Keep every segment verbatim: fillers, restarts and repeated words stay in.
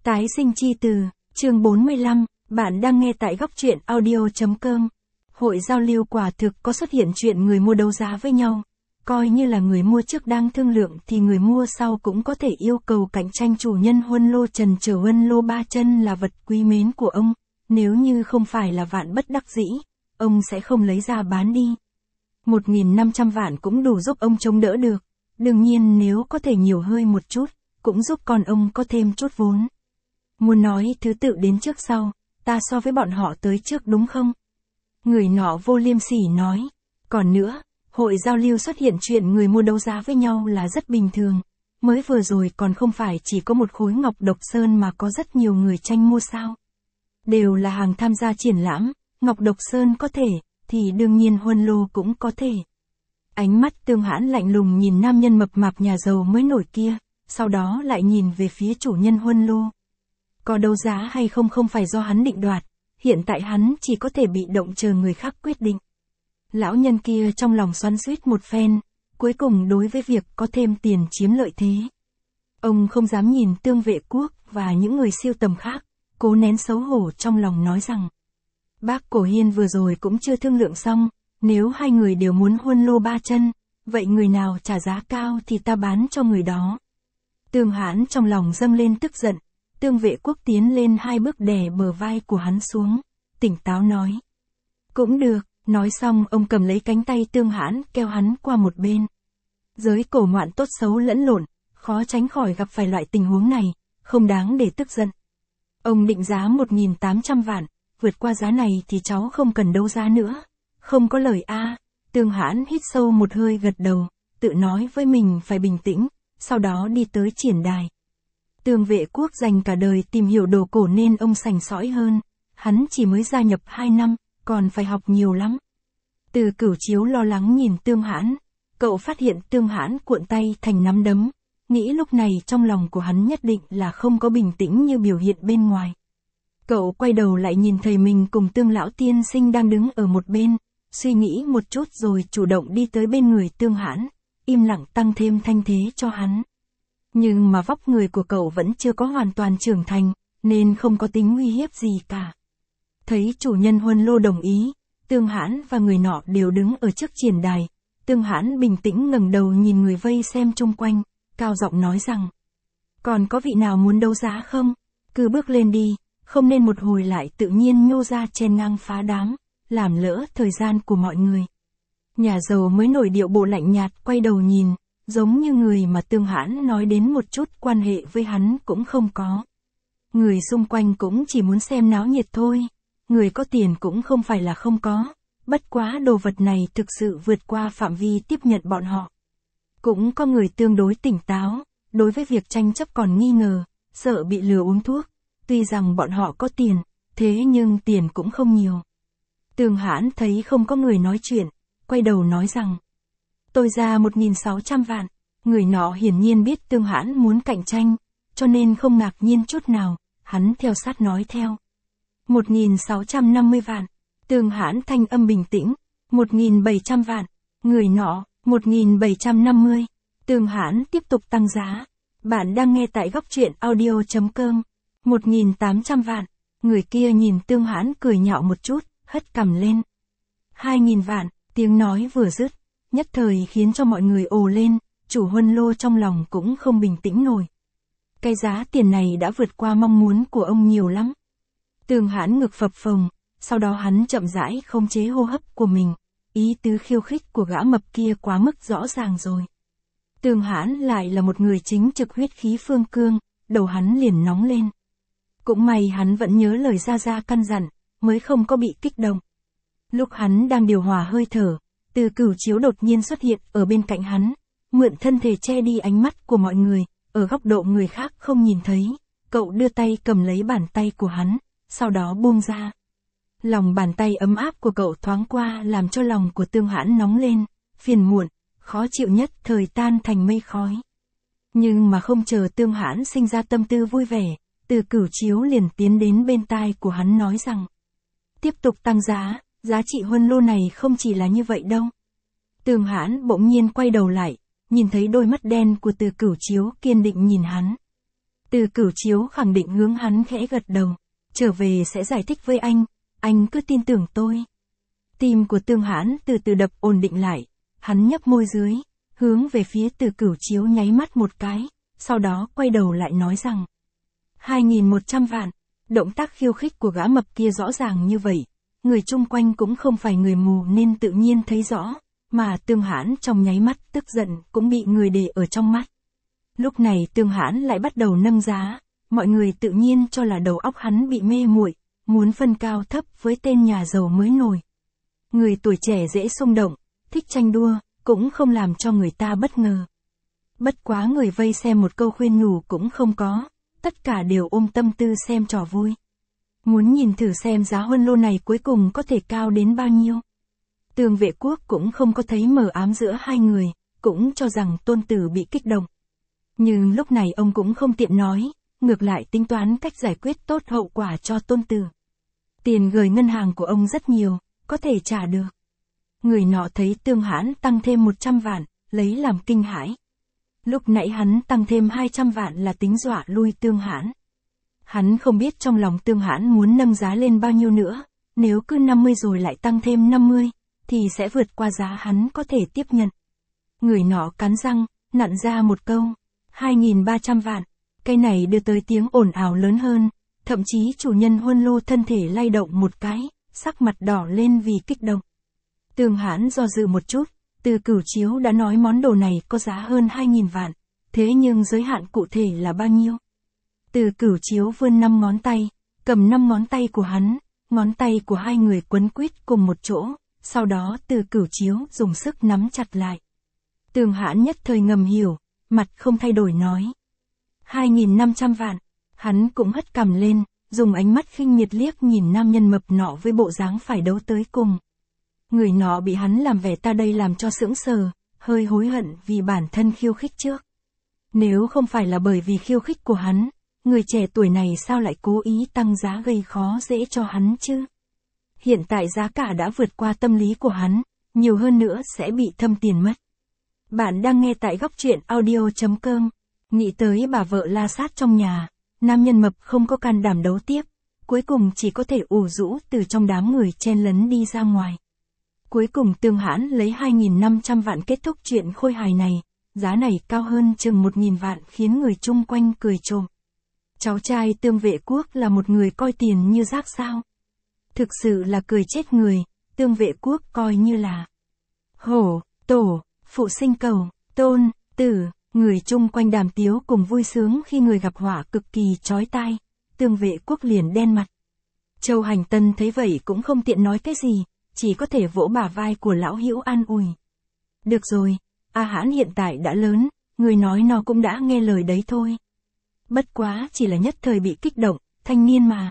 Tái sinh chi từ, chương bốn mươi lăm, bạn đang nghe tại góc truyện audio chấm com. Hội giao lưu quả thực có xuất hiện chuyện người mua đấu giá với nhau. Coi như là người mua trước đang thương lượng thì người mua sau cũng có thể yêu cầu cạnh tranh chủ nhân huân lô trần trở huân lô ba chân là vật quý mến của ông. Nếu như không phải là vạn bất đắc dĩ, ông sẽ không lấy ra bán đi. một nghìn năm trăm vạn cũng đủ giúp ông chống đỡ được. Đương nhiên nếu có thể nhiều hơi một chút, cũng giúp con ông có thêm chút vốn. Muốn nói thứ tự đến trước sau, ta so với bọn họ tới trước đúng không? Người nọ vô liêm sỉ nói. Còn nữa, hội giao lưu xuất hiện chuyện người mua đấu giá với nhau là rất bình thường. Mới vừa rồi còn không phải chỉ có một khối ngọc độc sơn mà có rất nhiều người tranh mua sao. Đều là hàng tham gia triển lãm, ngọc độc sơn có thể, thì đương nhiên huân lô cũng có thể. Ánh mắt Tương Hãn lạnh lùng nhìn nam nhân mập mạp nhà giàu mới nổi kia, sau đó lại nhìn về phía chủ nhân huân lô. Có đấu giá hay không không phải do hắn định đoạt, hiện tại hắn chỉ có thể bị động chờ người khác quyết định. Lão nhân kia trong lòng xoắn xuýt một phen, cuối cùng đối với việc có thêm tiền chiếm lợi thế. Ông không dám nhìn Tương Vệ Quốc và những người siêu tầm khác, cố nén xấu hổ trong lòng nói rằng. Bác Cổ Hiên vừa rồi cũng chưa thương lượng xong, nếu hai người đều muốn huân lô ba chân, vậy người nào trả giá cao thì ta bán cho người đó. Tương Hãn trong lòng dâng lên tức giận, Tương Vệ Quốc tiến lên hai bước đè bờ vai của hắn xuống, tỉnh táo nói. Cũng được, nói xong ông cầm lấy cánh tay Tương Hãn kéo hắn qua một bên. Giới cổ ngoạn tốt xấu lẫn lộn, khó tránh khỏi gặp phải loại tình huống này, không đáng để tức giận. Ông định giá một nghìn tám trăm vạn, vượt qua giá này thì cháu không cần đấu giá nữa. Không có lời a. Tương Hãn hít sâu một hơi gật đầu, tự nói với mình phải bình tĩnh, sau đó đi tới triển đài. Tương Vệ Quốc dành cả đời tìm hiểu đồ cổ nên ông sành sỏi hơn, hắn chỉ mới gia nhập hai năm, còn phải học nhiều lắm. Từ Cửu Chiếu lo lắng nhìn Tương Hãn, cậu phát hiện Tương Hãn cuộn tay thành nắm đấm, nghĩ lúc này trong lòng của hắn nhất định là không có bình tĩnh như biểu hiện bên ngoài. Cậu quay đầu lại nhìn thầy mình cùng Tương lão tiên sinh đang đứng ở một bên, suy nghĩ một chút rồi chủ động đi tới bên người Tương Hãn, im lặng tăng thêm thanh thế cho hắn. Nhưng mà vóc người của cậu vẫn chưa có hoàn toàn trưởng thành, nên không có tính uy hiếp gì cả. Thấy chủ nhân huân lô đồng ý, Tương Hãn và người nọ đều đứng ở trước triển đài. Tương Hãn bình tĩnh ngẩng đầu nhìn người vây xem chung quanh, cao giọng nói rằng. Còn có vị nào muốn đấu giá không? Cứ bước lên đi, không nên một hồi lại tự nhiên nhô ra chen ngang phá đám, làm lỡ thời gian của mọi người. Nhà giàu mới nổi điệu bộ lạnh nhạt quay đầu nhìn, giống như người mà Tương Hãn nói đến một chút quan hệ với hắn cũng không có. Người xung quanh cũng chỉ muốn xem náo nhiệt thôi, người có tiền cũng không phải là không có, bất quá đồ vật này thực sự vượt qua phạm vi tiếp nhận bọn họ. Cũng có người tương đối tỉnh táo, đối với việc tranh chấp còn nghi ngờ, sợ bị lừa uống thuốc, tuy rằng bọn họ có tiền, thế nhưng tiền cũng không nhiều. Tương Hãn thấy không có người nói chuyện, quay đầu nói rằng. Tôi ra một nghìn sáu trăm vạn, người nọ hiển nhiên biết Tương Hãn muốn cạnh tranh, cho nên không ngạc nhiên chút nào, hắn theo sát nói theo. một nghìn sáu trăm năm mươi vạn, Tương Hãn thanh âm bình tĩnh, một nghìn bảy trăm vạn, người nọ, một nghìn bảy trăm năm mươi, Tương Hãn tiếp tục tăng giá. Bạn đang nghe tại góc truyện audio chấm com, một nghìn tám trăm vạn, người kia nhìn Tương Hãn cười nhạo một chút, hất cằm lên. hai nghìn vạn, tiếng nói vừa dứt, nhất thời khiến cho mọi người ồ lên, chủ huân lô trong lòng cũng không bình tĩnh nổi. Cái giá tiền này đã vượt qua mong muốn của ông nhiều lắm. Tương Hãn ngực phập phồng, sau đó hắn chậm rãi khống chế hô hấp của mình, ý tứ khiêu khích của gã mập kia quá mức rõ ràng rồi. Tương Hãn lại là một người chính trực huyết khí phương cương, đầu hắn liền nóng lên. Cũng may hắn vẫn nhớ lời Gia Gia căn dặn, mới không có bị kích động. Lúc hắn đang điều hòa hơi thở, Từ Cửu Chiếu đột nhiên xuất hiện ở bên cạnh hắn, mượn thân thể che đi ánh mắt của mọi người, ở góc độ người khác không nhìn thấy, cậu đưa tay cầm lấy bàn tay của hắn, sau đó buông ra. Lòng bàn tay ấm áp của cậu thoáng qua làm cho lòng của Tương Hãn nóng lên, phiền muộn, khó chịu nhất thời tan thành mây khói. Nhưng mà không chờ Tương Hãn sinh ra tâm tư vui vẻ, Từ Cửu Chiếu liền tiến đến bên tai của hắn nói rằng. Tiếp tục tăng giá, giá trị huân lô này không chỉ là như vậy đâu. Tương Hãn bỗng nhiên quay đầu lại, nhìn thấy đôi mắt đen của Từ Cửu Chiếu kiên định nhìn hắn. Từ Cửu Chiếu khẳng định hướng hắn khẽ gật đầu. Trở về sẽ giải thích với anh, anh cứ tin tưởng tôi. Tim của Tương Hãn từ từ đập ổn định lại, hắn nhấp môi dưới, hướng về phía Từ Cửu Chiếu nháy mắt một cái, sau đó quay đầu lại nói rằng. hai nghìn một trăm vạn, động tác khiêu khích của gã mập kia rõ ràng như vậy, người chung quanh cũng không phải người mù nên tự nhiên thấy rõ, mà Tương Hãn trong nháy mắt tức giận cũng bị người để ở trong mắt. Lúc này Tương Hãn lại bắt đầu nâng giá, mọi người tự nhiên cho là đầu óc hắn bị mê muội, muốn phân cao thấp với tên nhà giàu mới nổi. Người tuổi trẻ dễ xung động, thích tranh đua, cũng không làm cho người ta bất ngờ. Bất quá người vây xem một câu khuyên nhủ cũng không có, tất cả đều ôm tâm tư xem trò vui. Muốn nhìn thử xem giá huân lô này cuối cùng có thể cao đến bao nhiêu. Tường Vệ Quốc cũng không có thấy mờ ám giữa hai người, cũng cho rằng Tôn Tử bị kích động. Nhưng lúc này ông cũng không tiện nói, ngược lại tính toán cách giải quyết tốt hậu quả cho Tôn Tử. Tiền gửi ngân hàng của ông rất nhiều, có thể trả được. Người nọ thấy Tương Hãn tăng thêm một trăm vạn, lấy làm kinh hãi. Lúc nãy hắn tăng thêm hai trăm vạn là tính dọa lui Tương Hãn. Hắn không biết trong lòng Tương Hãn muốn nâng giá lên bao nhiêu nữa, nếu cứ năm mươi rồi lại tăng thêm năm mươi, thì sẽ vượt qua giá hắn có thể tiếp nhận. Người nọ cắn răng, nặn ra một câu, hai nghìn ba trăm vạn, cái này đưa tới tiếng ồn ào lớn hơn, thậm chí chủ nhân huân lô thân thể lay động một cái, sắc mặt đỏ lên vì kích động. Tương Hãn do dự một chút, Từ Cửu Chiếu đã nói món đồ này có giá hơn hai nghìn vạn, thế nhưng giới hạn cụ thể là bao nhiêu? Từ Cửu Chiếu vươn năm ngón tay, cầm năm ngón tay của hắn, ngón tay của hai người quấn quýt cùng một chỗ, sau đó Từ Cửu Chiếu dùng sức nắm chặt lại. Tương Hãn nhất thời ngầm hiểu, mặt không thay đổi nói. hai nghìn năm trăm vạn, hắn cũng hất cằm lên, dùng ánh mắt khinh miệt liếc nhìn nam nhân mập nọ với bộ dáng phải đấu tới cùng. Người nọ bị hắn làm vẻ ta đây làm cho sững sờ, hơi hối hận vì bản thân khiêu khích trước. Nếu không phải là bởi vì khiêu khích của hắn, người trẻ tuổi này sao lại cố ý tăng giá gây khó dễ cho hắn chứ? Hiện tại giá cả đã vượt qua tâm lý của hắn, nhiều hơn nữa sẽ bị thâm tiền mất. Bạn đang nghe tại góc truyện audio chấm com. Nghĩ tới bà vợ la sát trong nhà, nam nhân mập không có can đảm đấu tiếp, cuối cùng chỉ có thể ủ rũ từ trong đám người chen lấn đi ra ngoài. Cuối cùng Tương Hãn lấy hai nghìn năm trăm vạn kết thúc chuyện khôi hài này, giá này cao hơn chừng một nghìn vạn khiến người chung quanh cười trộm. Cháu trai Tương Vệ Quốc là một người coi tiền như rác sao? Thực sự là cười chết người, Tương Vệ Quốc coi như là hổ, tổ, phụ sinh cầu, tôn, tử, người chung quanh đàm tiếu cùng vui sướng khi người gặp họa cực kỳ chói tai, Tương Vệ Quốc liền đen mặt. Châu Hành Tân thấy vậy cũng không tiện nói cái gì, chỉ có thể vỗ bả vai của lão hữu an ủi. Được rồi, A Hãn hiện tại đã lớn, người nói nó cũng đã nghe lời đấy thôi. Bất quá chỉ là nhất thời bị kích động, thanh niên mà.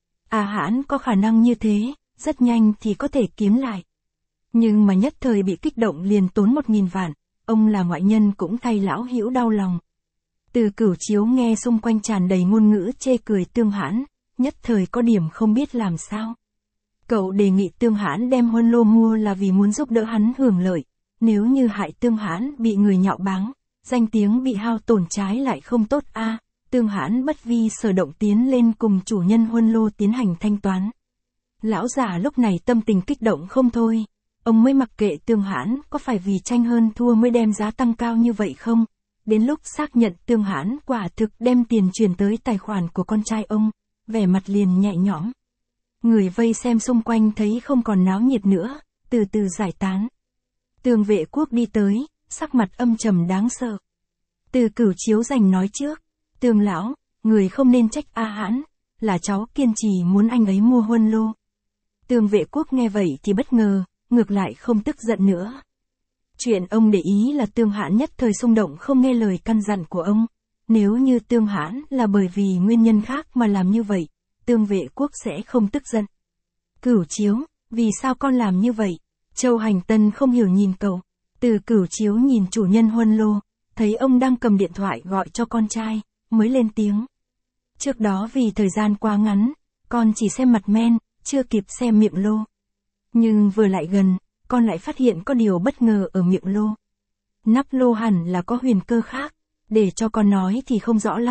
A Hãn có khả năng như thế, rất nhanh thì có thể kiếm lại. Nhưng mà nhất thời bị kích động liền tốn một nghìn vạn, ông là ngoại nhân cũng thay lão hữu đau lòng. Từ Cửu Chiếu nghe xung quanh tràn đầy ngôn ngữ chê cười Tương Hãn, nhất thời có điểm không biết làm sao. Cậu đề nghị Tương Hãn đem huân lô mua là vì muốn giúp đỡ hắn hưởng lợi, nếu như hại Tương Hãn bị người nhạo báng, danh tiếng bị hao tổn trái lại không tốt a. À, Tương Hãn bất vi sở động tiến lên cùng chủ nhân huân lô tiến hành thanh toán. Lão già lúc này tâm tình kích động không thôi, ông mới mặc kệ Tương Hãn có phải vì tranh hơn thua mới đem giá tăng cao như vậy không. Đến lúc xác nhận Tương Hãn quả thực đem tiền chuyển tới tài khoản của con trai ông, vẻ mặt liền nhẹ nhõm. Người vây xem xung quanh thấy không còn náo nhiệt nữa, từ từ giải tán. Tương Vệ Quốc đi tới, sắc mặt âm trầm đáng sợ. Từ Cửu Chiếu giành nói trước, Tương lão, người không nên trách A Hãn, là cháu kiên trì muốn anh ấy mua huân lô. Tương Vệ Quốc nghe vậy thì bất ngờ, ngược lại không tức giận nữa. Chuyện ông để ý là Tương Hãn nhất thời xung động không nghe lời căn dặn của ông. Nếu như Tương Hãn là bởi vì nguyên nhân khác mà làm như vậy, Tương Vệ Quốc sẽ không tức giận. Cửu Chiếu, vì sao con làm như vậy? Châu Hành Tân không hiểu nhìn cậu. Từ Cửu Chiếu nhìn chủ nhân huân lô, thấy ông đang cầm điện thoại gọi cho con trai, mới lên tiếng. Trước đó vì thời gian quá ngắn, con chỉ xem mặt men, chưa kịp xem miệng lô. Nhưng vừa lại gần, con lại phát hiện có điều bất ngờ ở miệng lô. Nắp lô hẳn là có huyền cơ khác, để cho con nói thì không rõ lắm,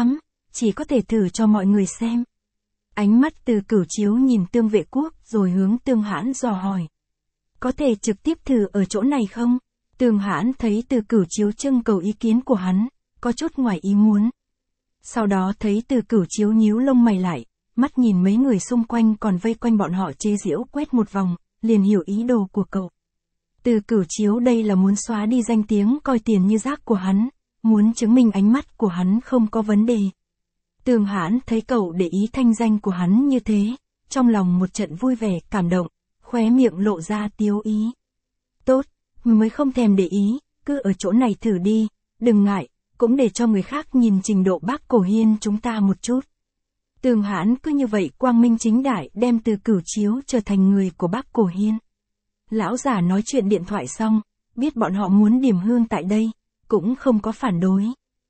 chỉ có thể thử cho mọi người xem. Ánh mắt Từ Cửu Chiếu nhìn Tương Vệ Quốc rồi hướng Tương Hãn dò hỏi. Có thể trực tiếp thử ở chỗ này không? Tương Hãn thấy Từ Cửu Chiếu trưng cầu ý kiến của hắn, có chút ngoài ý muốn. Sau đó thấy Từ Cửu Chiếu nhíu lông mày lại, mắt nhìn mấy người xung quanh còn vây quanh bọn họ chế giễu quét một vòng, liền hiểu ý đồ của cậu. Từ Cửu Chiếu đây là muốn xóa đi danh tiếng coi tiền như rác của hắn, muốn chứng minh ánh mắt của hắn không có vấn đề. Tương Hãn thấy cậu để ý thanh danh của hắn như thế, trong lòng một trận vui vẻ cảm động, khóe miệng lộ ra tiếu ý. Tốt, mới không thèm để ý, cứ ở chỗ này thử đi, đừng ngại, cũng để cho người khác nhìn trình độ Bác Cổ Hiên chúng ta một chút. Tương Hãn cứ như vậy quang minh chính đại đem Từ Cửu Chiếu trở thành người của Bác Cổ Hiên. Lão giả nói chuyện điện thoại xong, biết bọn họ muốn điểm hương tại đây, cũng không có phản đối.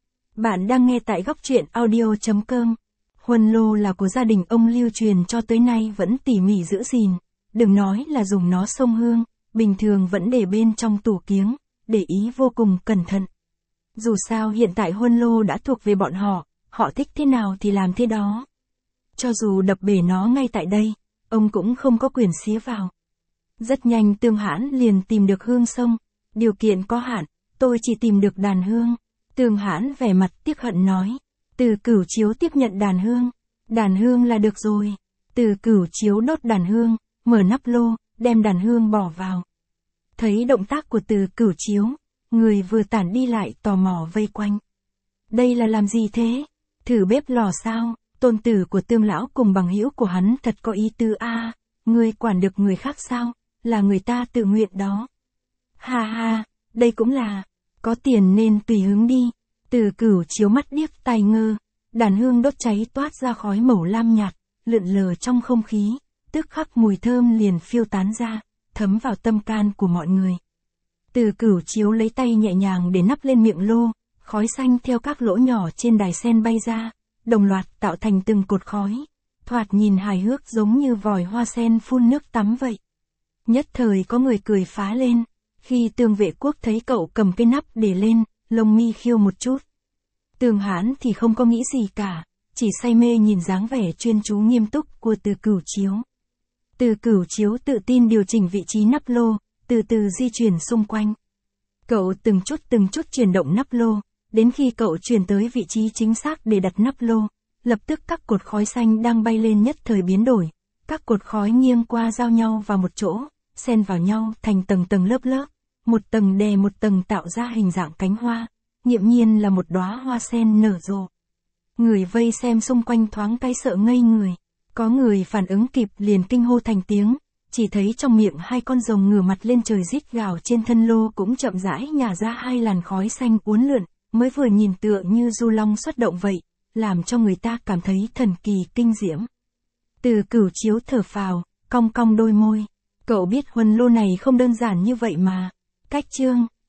Bạn đang nghe tại góc truyện audio chấm com. Huân lô là của gia đình ông lưu truyền cho tới nay vẫn tỉ mỉ giữ gìn, đừng nói là dùng nó xông hương, bình thường vẫn để bên trong tủ kiếng, để ý vô cùng cẩn thận. Dù sao hiện tại huân lô đã thuộc về bọn họ, họ thích thế nào thì làm thế đó. Cho dù đập bể nó ngay tại đây, ông cũng không có quyền xía vào. Rất nhanh Tương Hãn liền tìm được hương sông, điều kiện có hạn, tôi chỉ tìm được đàn hương. Tương Hãn vẻ mặt tiếc hận nói, Từ Cửu Chiếu tiếp nhận đàn hương, đàn hương là được rồi. Từ Cửu Chiếu đốt đàn hương, mở nắp lô, đem đàn hương bỏ vào. Thấy động tác của Từ Cửu Chiếu, người vừa tản đi lại tò mò vây quanh. Đây là làm gì thế? Thử bếp lò sao? Tôn tử của Tương lão cùng bằng hữu của hắn thật có ý tứ a, à, ngươi quản được người khác sao? Là người ta tự nguyện đó. Ha ha, đây cũng là, có tiền nên tùy hứng đi. Từ Cửu Chiếu mắt điếc tai ngơ, đàn hương đốt cháy toát ra khói màu lam nhạt, lượn lờ trong không khí, tức khắc mùi thơm liền phiêu tán ra, thấm vào tâm can của mọi người. Từ Cửu Chiếu lấy tay nhẹ nhàng để nắp lên miệng lô, khói xanh theo các lỗ nhỏ trên đài sen bay ra, đồng loạt tạo thành từng cột khói, thoạt nhìn hài hước giống như vòi hoa sen phun nước tắm vậy. Nhất thời có người cười phá lên, khi Tương Vệ Quốc thấy cậu cầm cái nắp để lên, lông mi khiêu một chút. Tương Hãn thì không có nghĩ gì cả, chỉ say mê nhìn dáng vẻ chuyên chú nghiêm túc của Từ Cửu Chiếu. Từ Cửu Chiếu tự tin điều chỉnh vị trí nắp lô, từ từ di chuyển xung quanh. Cậu từng chút từng chút chuyển động nắp lô, đến khi cậu chuyển tới vị trí chính xác để đặt nắp lô, lập tức các cột khói xanh đang bay lên nhất thời biến đổi, các cột khói nghiêng qua giao nhau vào một chỗ, xen vào nhau thành tầng tầng lớp lớp, một tầng đè một tầng tạo ra hình dạng cánh hoa, nghiễm nhiên là một đóa hoa sen nở rộ. Người vây xem xung quanh thoáng cái sợ ngây người, có người phản ứng kịp liền kinh hô thành tiếng, chỉ thấy trong miệng hai con rồng ngửa mặt lên trời rít gào trên thân lô cũng chậm rãi nhả ra hai làn khói xanh uốn lượn, mới vừa nhìn tựa như du long xuất động vậy, làm cho người ta cảm thấy thần kỳ kinh diễm. Từ Cửu Chiếu thở phào, cong cong đôi môi, cậu biết huân lô này không đơn giản như vậy mà. Cách chương